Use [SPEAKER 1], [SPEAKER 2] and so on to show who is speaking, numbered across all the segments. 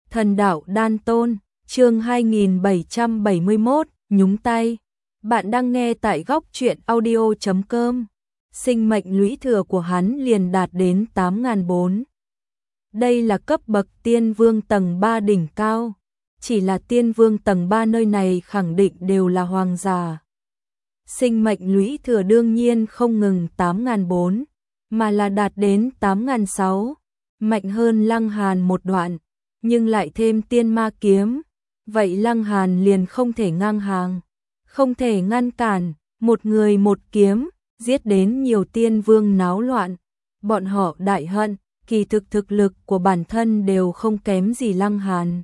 [SPEAKER 1] Thần đạo đan tôn, chương 2771, nhúng tay. Bạn đang nghe tại góc truyện audio.com. Sinh mệnh lũy thừa của hắn liền đạt đến 8.400. Đây là cấp bậc tiên vương tầng 3 đỉnh cao. Chỉ là tiên vương tầng 3 nơi này khẳng định đều là hoàng giả. Sinh mệnh lũy thừa đương nhiên không ngừng 8.400, mà là đạt đến 8.600, mạnh hơn Lăng Hàn một đoạn, nhưng lại thêm tiên ma kiếm. Vậy Lăng Hàn liền không thể ngang hàng, không thể ngăn cản, một người một kiếm, giết đến nhiều tiên vương náo loạn. Bọn họ đại hận, kỳ thực lực của bản thân đều không kém gì Lăng Hàn.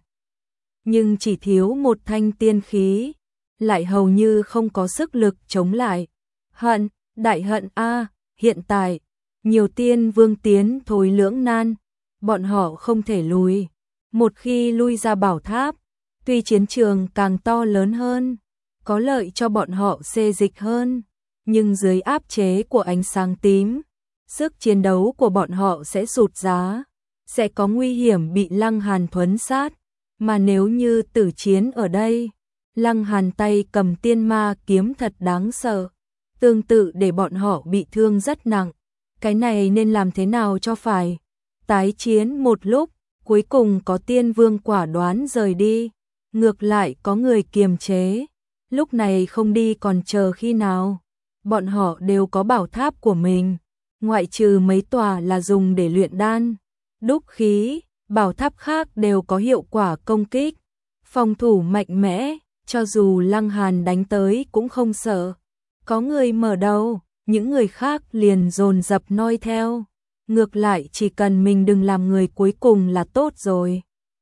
[SPEAKER 1] Nhưng chỉ thiếu một thanh tiên khí, lại hầu như không có sức lực chống lại. Hận, đại hận a, hiện tại, nhiều tiên vương tiến thối lưỡng nan, bọn họ không thể lùi. Một khi lui ra bảo tháp, tuy chiến trường càng to lớn hơn, có lợi cho bọn họ xê dịch hơn, nhưng dưới áp chế của ánh sáng tím, sức chiến đấu của bọn họ sẽ sụt giá, sẽ có nguy hiểm bị Lăng Hàn thuấn sát. Mà nếu như tử chiến ở đây, Lăng Hàn tay cầm tiên ma kiếm thật đáng sợ, tương tự để bọn họ bị thương rất nặng. Cái này nên làm thế nào cho phải? Tái chiến một lúc, cuối cùng có tiên vương quả đoán rời đi, ngược lại có người kiềm chế. Lúc này không đi còn chờ khi nào? Bọn họ đều có bảo tháp của mình, ngoại trừ mấy tòa là dùng để luyện đan, đúc khí, bảo tháp khác đều có hiệu quả công kích, phòng thủ mạnh mẽ, cho dù Lăng Hàn đánh tới cũng không sợ. Có người mở đầu, những người khác liền dồn dập noi theo. Ngược lại chỉ cần mình đừng làm người cuối cùng là tốt rồi.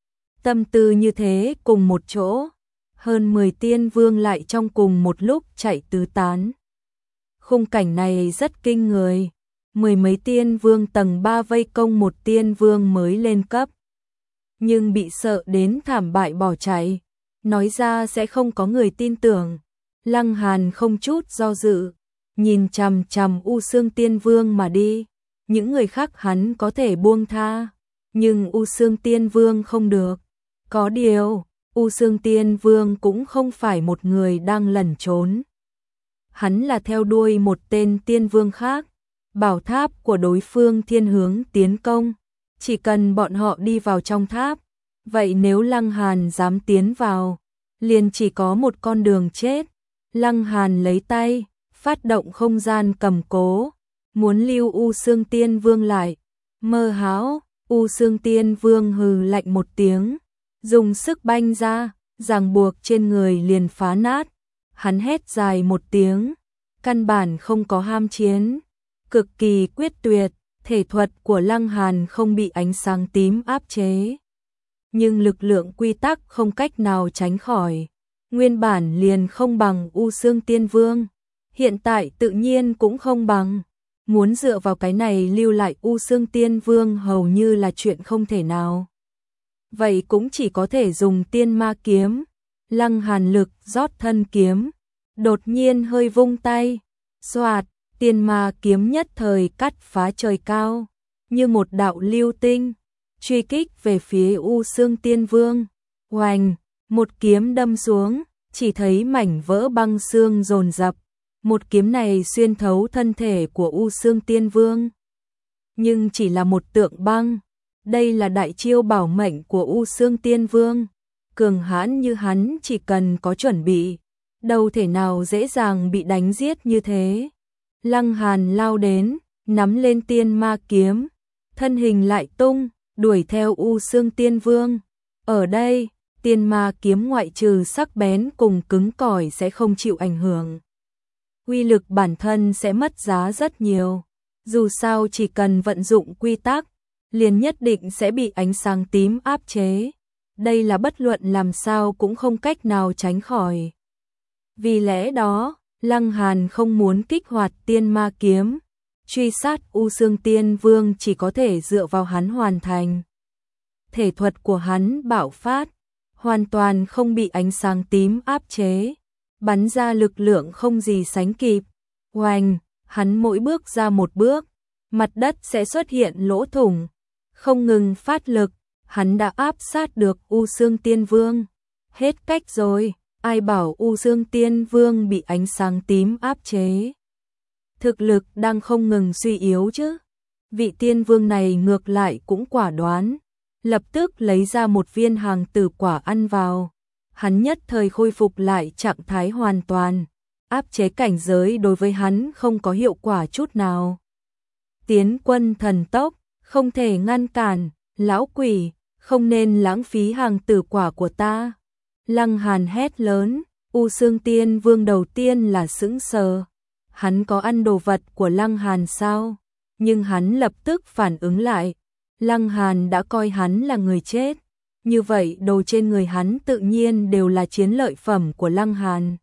[SPEAKER 1] Tâm tư như thế cùng một chỗ, hơn 10 tiên vương lại trong cùng một lúc chạy tứ tán. Khung cảnh này rất kinh người. Mười mấy tiên vương tầng 3 vây công một tiên vương mới lên cấp, nhưng bị sợ đến thảm bại bỏ chạy. Nói ra sẽ không có người tin tưởng. Lăng Hàn không chút do dự, nhìn chằm chằm U Xương Tiên Vương mà đi. Những người khác hắn có thể buông tha, nhưng U Xương Tiên Vương không được. Có điều, U Xương Tiên Vương cũng không phải một người đang lẩn trốn. Hắn là theo đuôi một tên tiên vương khác. Bảo tháp của đối phương thiên hướng tiến công, chỉ cần bọn họ đi vào trong tháp, vậy nếu Lăng Hàn dám tiến vào, liền chỉ có một con đường chết. Lăng Hàn lấy tay, phát động không gian cầm cố, muốn lưu U Xương Tiên Vương lại. Mơ hão, U Xương Tiên Vương hừ lạnh một tiếng, dùng sức banh ra, ràng buộc trên người liền phá nát. Hắn hét dài một tiếng, căn bản không có ham chiến, cực kỳ quyết tuyệt. Thể thuật của Lăng Hàn không bị ánh sáng tím áp chế, nhưng lực lượng quy tắc không cách nào tránh khỏi. Nguyên bản liền không bằng U Xương Tiên Vương, hiện tại tự nhiên cũng không bằng. Muốn dựa vào cái này lưu lại U Xương Tiên Vương hầu như là chuyện không thể nào. Vậy cũng chỉ có thể dùng tiên ma kiếm. Lăng Hàn lực rót thân kiếm, đột nhiên hơi vung tay, xoạt, tiên ma kiếm nhất thời cắt phá trời cao, như một đạo lưu tinh, truy kích về phía U Xương Tiên Vương. Oành, một kiếm đâm xuống, chỉ thấy mảnh vỡ băng xương dồn dập. Một kiếm này xuyên thấu thân thể của U Xương Tiên Vương, nhưng chỉ là một tượng băng. Đây là đại chiêu bảo mệnh của U Xương Tiên Vương. Cường hãn như hắn chỉ cần có chuẩn bị, đâu thể nào dễ dàng bị đánh giết như thế. Lăng Hàn lao đến, nắm lên tiên ma kiếm, thân hình lại tung, đuổi theo U Xương Tiên Vương. Ở đây, tiên ma kiếm ngoại trừ sắc bén cùng cứng cỏi sẽ không chịu ảnh hưởng. Uy lực bản thân sẽ mất giá rất nhiều. Dù sao chỉ cần vận dụng quy tắc, liền nhất định sẽ bị ánh sáng tím áp chế. Đây là bất luận làm sao cũng không cách nào tránh khỏi. Vì lẽ đó, Lăng Hàn không muốn kích hoạt tiên ma kiếm, truy sát U Xương Tiên Vương chỉ có thể dựa vào hắn hoàn thành. Thể thuật của hắn bạo phát, hoàn toàn không bị ánh sáng tím áp chế, bắn ra lực lượng không gì sánh kịp. Oanh, hắn mỗi bước ra một bước, mặt đất sẽ xuất hiện lỗ thủng, không ngừng phát lực, hắn đã áp sát được U Xương Tiên Vương. Hết cách rồi, ai bảo U Xương Tiên Vương bị ánh sáng tím áp chế. Thực lực đang không ngừng suy yếu chứ. Vị tiên vương này ngược lại cũng quả đoán, lập tức lấy ra một viên hàng tử quả ăn vào. Hắn nhất thời khôi phục lại trạng thái hoàn toàn, áp chế cảnh giới đối với hắn không có hiệu quả chút nào. Tiến quân thần tốc, không thể ngăn cản, lão quỷ, không nên lãng phí hàng tử quả của ta. Lăng Hàn hét lớn, U Xương Tiên Vương đầu tiên là sững sờ. Hắn có ăn đồ vật của Lăng Hàn sao? Nhưng hắn lập tức phản ứng lại. Lăng Hàn đã coi hắn là người chết. Như vậy đồ trên người hắn tự nhiên đều là chiến lợi phẩm của Lăng Hàn.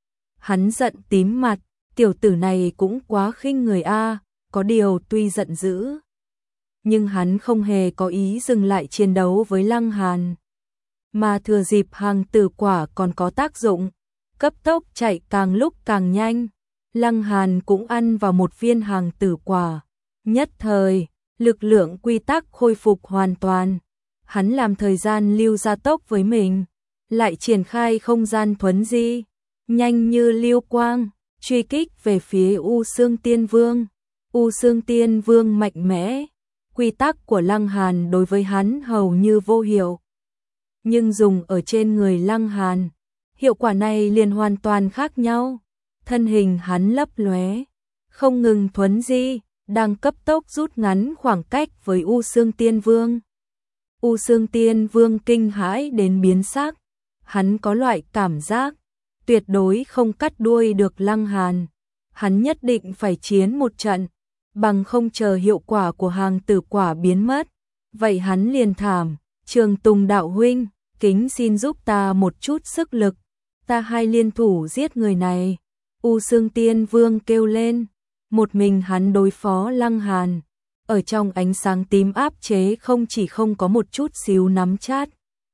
[SPEAKER 1] Hắn giận tím mặt, tiểu tử này cũng quá khinh người a. Có điều tuy giận dữ, nhưng hắn không hề có ý dừng lại chiến đấu với Lăng Hàn. Mà thừa dịp hàng tử quả còn có tác dụng, cấp tốc chạy càng lúc càng nhanh. Lăng Hàn cũng ăn vào một viên hàng tử quả. Nhất thời, lực lượng quy tắc khôi phục hoàn toàn. Hắn làm thời gian lưu gia tốc với mình, lại triển khai không gian thuấn di, nhanh như lưu quang, truy kích về phía U Xương Tiên Vương. U Xương Tiên Vương mạnh mẽ, quy tắc của Lăng Hàn đối với hắn hầu như vô hiệu. Nhưng dùng ở trên người Lăng Hàn, hiệu quả này liền hoàn toàn khác nhau. Thân hình hắn lấp lóe, không ngừng thuấn di, đang cấp tốc rút ngắn khoảng cách với U Xương Tiên Vương. U Xương Tiên Vương kinh hãi đến biến sắc, hắn có loại cảm giác tuyệt đối không cắt đuôi được Lăng Hàn. Hắn nhất định phải chiến một trận, bằng không chờ hiệu quả của hàng tử quả biến mất. Vậy hắn liền thảm, Trường Tùng đạo huynh, kính xin giúp ta một chút sức lực, ta hai liên thủ giết người này. U Xương Tiên Vương kêu lên, một mình hắn đối phó Lăng Hàn, ở trong ánh sáng tím áp chế không chỉ không có một chút xíu nắm chắc,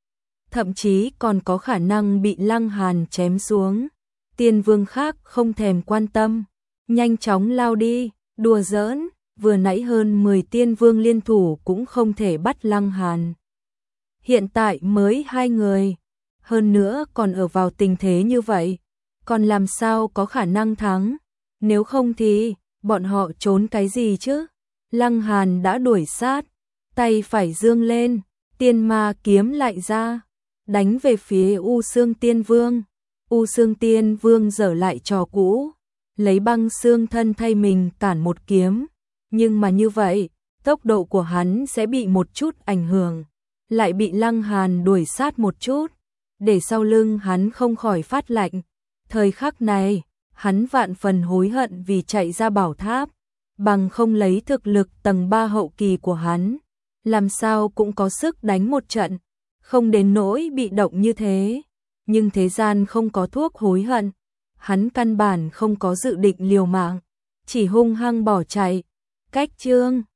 [SPEAKER 1] thậm chí còn có khả năng bị Lăng Hàn chém xuống. Tiên Vương khác không thèm quan tâm, nhanh chóng lao đi, đùa giỡn, vừa nãy hơn 10 tiên vương liên thủ cũng không thể bắt Lăng Hàn. Hiện tại mới 2 người, hơn nữa còn ở vào tình thế như vậy, còn làm sao có khả năng thắng, nếu không thì bọn họ trốn cái gì chứ? Lăng Hàn đã đuổi sát, tay phải giương lên, tiên ma kiếm lại ra, đánh về phía U Xương Tiên Vương. U Xương Tiên Vương giở lại trò cũ, lấy băng xương thân thay mình cản một kiếm, nhưng mà như vậy, tốc độ của hắn sẽ bị một chút ảnh hưởng, lại bị Lăng Hàn đuổi sát một chút, để sau lưng hắn không khỏi phát lạnh. Thời khắc này, hắn vạn phần hối hận vì chạy ra bảo tháp, bằng không lấy thực lực tầng 3 hậu kỳ của hắn, làm sao cũng có sức đánh một trận, không đến nỗi bị động như thế. Nhưng thế gian không có thuốc hối hận, hắn căn bản không có dự định liều mạng, chỉ hung hăng bỏ chạy. Cách chương